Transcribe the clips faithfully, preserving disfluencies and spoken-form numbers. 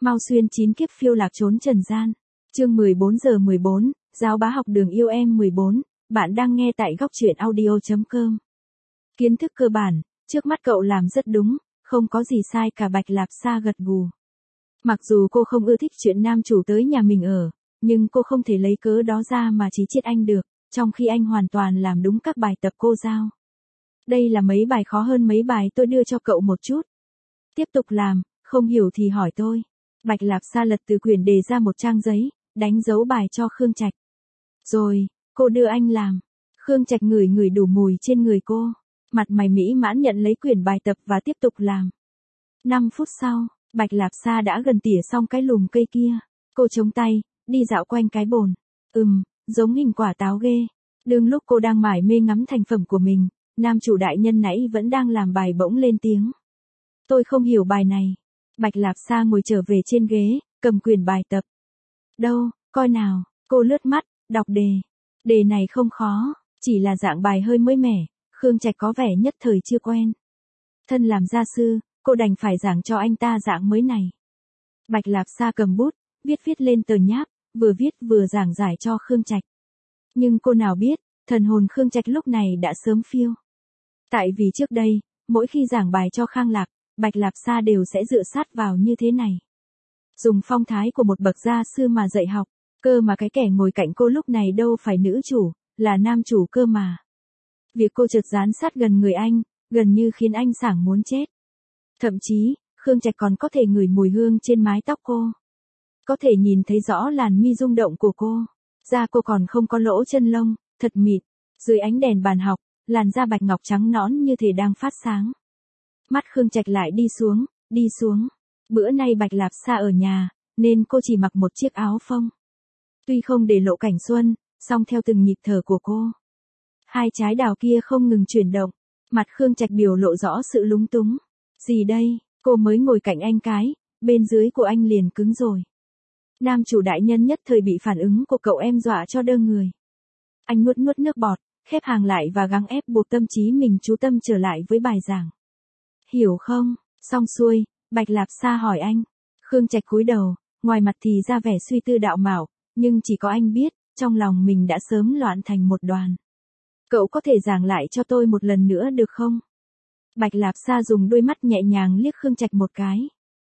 Mau xuyên chín kiếp phiêu lạc trốn trần gian. Chương mười bốn giờ mười bốn, Giáo bá học đường yêu em mười bốn, bạn đang nghe tại góc truyện audio chấm com. Kiến thức cơ bản, trước mắt cậu làm rất đúng, không có gì sai cả. Bạch Lạp Sa gật gù. Mặc dù cô không ưa thích chuyện nam chủ tới nhà mình ở, nhưng cô không thể lấy cớ đó ra mà chỉ trích anh được, trong khi anh hoàn toàn làm đúng các bài tập cô giao. Đây là mấy bài khó hơn mấy bài tôi đưa cho cậu một chút. Tiếp tục làm, không hiểu thì hỏi tôi. Bạch Lạp Sa lật từ quyển đề ra một trang giấy, đánh dấu bài cho Khương Trạch. Rồi, cô đưa anh làm. Khương Trạch ngửi ngửi đủ mùi trên người cô. Mặt mày mỹ mãn nhận lấy quyển bài tập và tiếp tục làm. năm phút sau, Bạch Lạp Sa đã gần tỉa xong cái lùm cây kia. Cô chống tay, đi dạo quanh cái bồn. Ừm, giống hình quả táo ghê. Đương lúc cô đang mải mê ngắm thành phẩm của mình, nam chủ đại nhân nãy vẫn đang làm bài bỗng lên tiếng. Tôi không hiểu bài này. Bạch Lạp Sa ngồi trở về trên ghế, cầm quyển bài tập. Đâu, coi nào, cô lướt mắt, đọc đề. Đề này không khó, chỉ là dạng bài hơi mới mẻ, Khương Trạch có vẻ nhất thời chưa quen. Thân làm gia sư, cô đành phải giảng cho anh ta dạng mới này. Bạch Lạp Sa cầm bút, viết viết lên tờ nháp, vừa viết vừa giảng giải cho Khương Trạch. Nhưng cô nào biết, thần hồn Khương Trạch lúc này đã sớm phiêu. Tại vì trước đây, mỗi khi giảng bài cho Khang Lạc, Bạch Lạp Sa đều sẽ dựa sát vào như thế này. Dùng phong thái của một bậc gia sư mà dạy học, cơ mà cái kẻ ngồi cạnh cô lúc này đâu phải nữ chủ, là nam chủ cơ mà. Việc cô chợt dán sát gần người anh, gần như khiến anh sảng muốn chết. Thậm chí, Khương Trạch còn có thể ngửi mùi hương trên mái tóc cô. Có thể nhìn thấy rõ làn mi rung động của cô. Da cô còn không có lỗ chân lông, thật mịn. Dưới ánh đèn bàn học, làn da bạch ngọc trắng nõn như thể đang phát sáng. Mắt Khương Trạch lại đi xuống, đi xuống. Bữa nay Bạch Lạp Sa ở nhà, nên cô chỉ mặc một chiếc áo phông. Tuy không để lộ cảnh xuân, song theo từng nhịp thở của cô, hai trái đào kia không ngừng chuyển động. Mặt Khương Trạch biểu lộ rõ sự lúng túng. Gì đây, cô mới ngồi cạnh anh cái, bên dưới của anh liền cứng rồi. Nam chủ đại nhân nhất thời bị phản ứng của cậu em dọa cho đơ người. Anh nuốt nuốt nước bọt, khép hàng lại và gắng ép buộc tâm trí mình chú tâm trở lại với bài giảng. Hiểu không? Xong xuôi, Bạch Lạp Sa hỏi anh. Khương Trạch cúi đầu, ngoài mặt thì ra vẻ suy tư đạo mạo, nhưng chỉ có anh biết, trong lòng mình đã sớm loạn thành một đoàn. Cậu có thể giảng lại cho tôi một lần nữa được không? Bạch Lạp Sa dùng đôi mắt nhẹ nhàng liếc Khương Trạch một cái.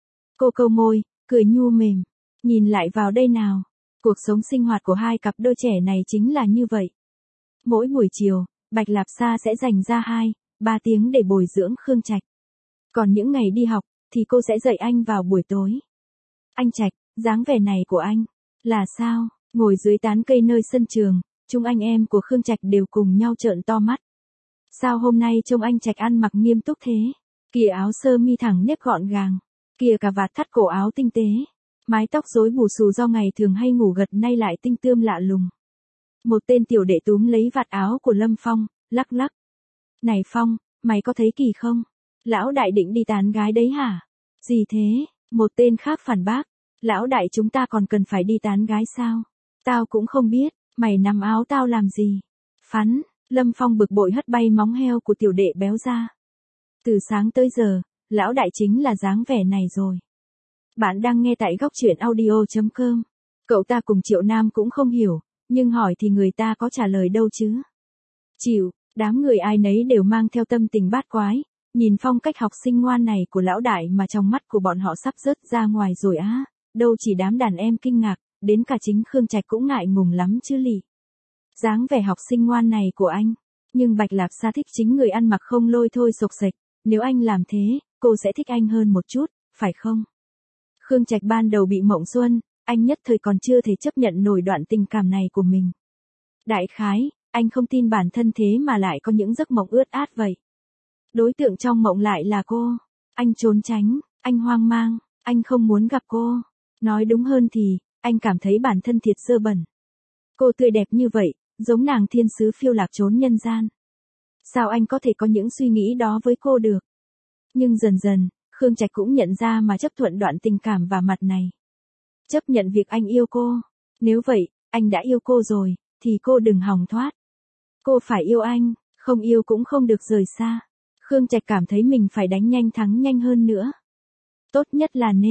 Cô câu môi, cười nhu mềm. Nhìn lại vào đây nào. Cuộc sống sinh hoạt của hai cặp đôi trẻ này chính là như vậy. Mỗi buổi chiều, Bạch Lạp Sa sẽ dành ra hai, ba tiếng để bồi dưỡng Khương Trạch. Còn những ngày đi học, thì cô sẽ dạy anh vào buổi tối. Anh Trạch, dáng vẻ này của anh, là sao? Ngồi dưới tán cây nơi sân trường, chúng anh em của Khương Trạch đều cùng nhau trợn to mắt. Sao hôm nay trông anh Trạch ăn mặc nghiêm túc thế? Kìa áo sơ mi thẳng nếp gọn gàng, kìa cà vạt thắt cổ áo tinh tế, mái tóc rối bù xù do ngày thường hay ngủ gật nay lại tinh tươm lạ lùng. Một tên tiểu đệ túm lấy vạt áo của Lâm Phong, lắc lắc. Này Phong, mày có thấy kỳ không? Lão đại định đi tán gái đấy hả? Gì thế? Một tên khác phản bác. Lão đại chúng ta còn cần phải đi tán gái sao? Tao cũng không biết, mày nắm áo tao làm gì? Phắn, Lâm Phong bực bội hất bay móng heo của tiểu đệ béo ra. Từ sáng tới giờ, lão đại chính là dáng vẻ này rồi. Bạn đang nghe tại góc truyện audio chấm com. Cậu ta cùng Triệu Nam cũng không hiểu, nhưng hỏi thì người ta có trả lời đâu chứ? Chịu, đám người ai nấy đều mang theo tâm tình bát quái. Nhìn phong cách học sinh ngoan này của lão đại mà trong mắt của bọn họ sắp rớt ra ngoài rồi á, đâu chỉ đám đàn em kinh ngạc, đến cả chính Khương Trạch cũng ngại ngùng lắm chứ lì. Dáng vẻ học sinh ngoan này của anh, nhưng Bạch Lạp Sa thích chính người ăn mặc không lôi thôi xộc xệch, nếu anh làm thế, cô sẽ thích anh hơn một chút, phải không? Khương Trạch ban đầu bị mộng xuân, anh nhất thời còn chưa thể chấp nhận nổi đoạn tình cảm này của mình. Đại khái, anh không tin bản thân thế mà lại có những giấc mộng ướt át vậy. Đối tượng trong mộng lại là cô. Anh trốn tránh, anh hoang mang, anh không muốn gặp cô. Nói đúng hơn thì, anh cảm thấy bản thân thiệt dơ bẩn. Cô tươi đẹp như vậy, giống nàng thiên sứ phiêu lạc trốn nhân gian. Sao anh có thể có những suy nghĩ đó với cô được? Nhưng dần dần, Khương Trạch cũng nhận ra mà chấp thuận đoạn tình cảm và mặt này. Chấp nhận việc anh yêu cô. Nếu vậy, anh đã yêu cô rồi, thì cô đừng hòng thoát. Cô phải yêu anh, không yêu cũng không được rời xa. Khương Trạch cảm thấy mình phải đánh nhanh thắng nhanh hơn nữa. Tốt nhất là nên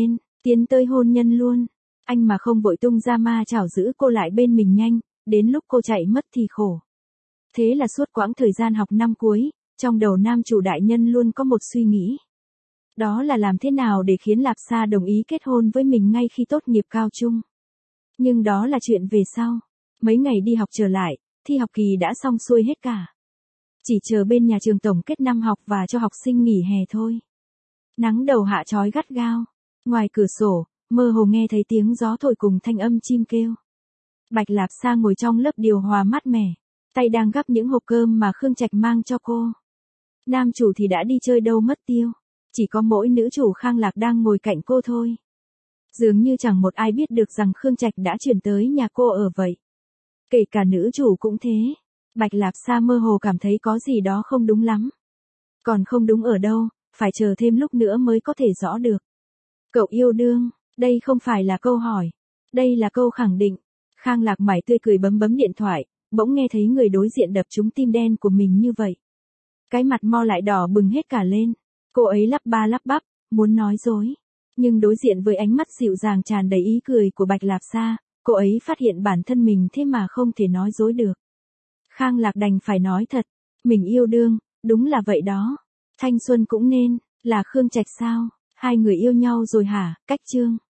tiến tới hôn nhân luôn. Anh mà không vội tung ra ma chảo giữ cô lại bên mình nhanh, đến lúc cô chạy mất thì khổ. Thế là suốt quãng thời gian học năm cuối, trong đầu nam chủ đại nhân luôn có một suy nghĩ. Đó là làm thế nào để khiến Lạp Sa đồng ý kết hôn với mình ngay khi tốt nghiệp cao trung. Nhưng đó là chuyện về sau. Mấy ngày đi học trở lại, thi học kỳ đã xong xuôi hết cả. Chỉ chờ bên nhà trường tổng kết năm học và cho học sinh nghỉ hè thôi. Nắng đầu hạ chói gắt gao. Ngoài cửa sổ, mơ hồ nghe thấy tiếng gió thổi cùng thanh âm chim kêu. Bạch Lạp Sa ngồi trong lớp điều hòa mát mẻ, tay đang gắp những hộp cơm mà Khương Trạch mang cho cô. Nam chủ thì đã đi chơi đâu mất tiêu. Chỉ có mỗi nữ chủ Khang Lạc đang ngồi cạnh cô thôi. Dường như chẳng một ai biết được rằng Khương Trạch đã chuyển tới nhà cô ở vậy. Kể cả nữ chủ cũng thế. Bạch Lạp Sa mơ hồ cảm thấy có gì đó không đúng lắm. Còn không đúng ở đâu, phải chờ thêm lúc nữa mới có thể rõ được. Cậu yêu đương, đây không phải là câu hỏi. Đây là câu khẳng định. Khang Lạc mải tươi cười bấm bấm điện thoại, bỗng nghe thấy người đối diện đập trúng tim đen của mình như vậy. Cái mặt mo lại đỏ bừng hết cả lên. Cô ấy lắp ba lắp bắp, muốn nói dối. Nhưng đối diện với ánh mắt dịu dàng tràn đầy ý cười của Bạch Lạp Sa, cô ấy phát hiện bản thân mình thế mà không thể nói dối được. Khang Lạc đành phải nói thật, mình yêu đương, đúng là vậy đó. Thanh xuân cũng nên, là Khương Trạch sao? Hai người yêu nhau rồi hả? Cách chương.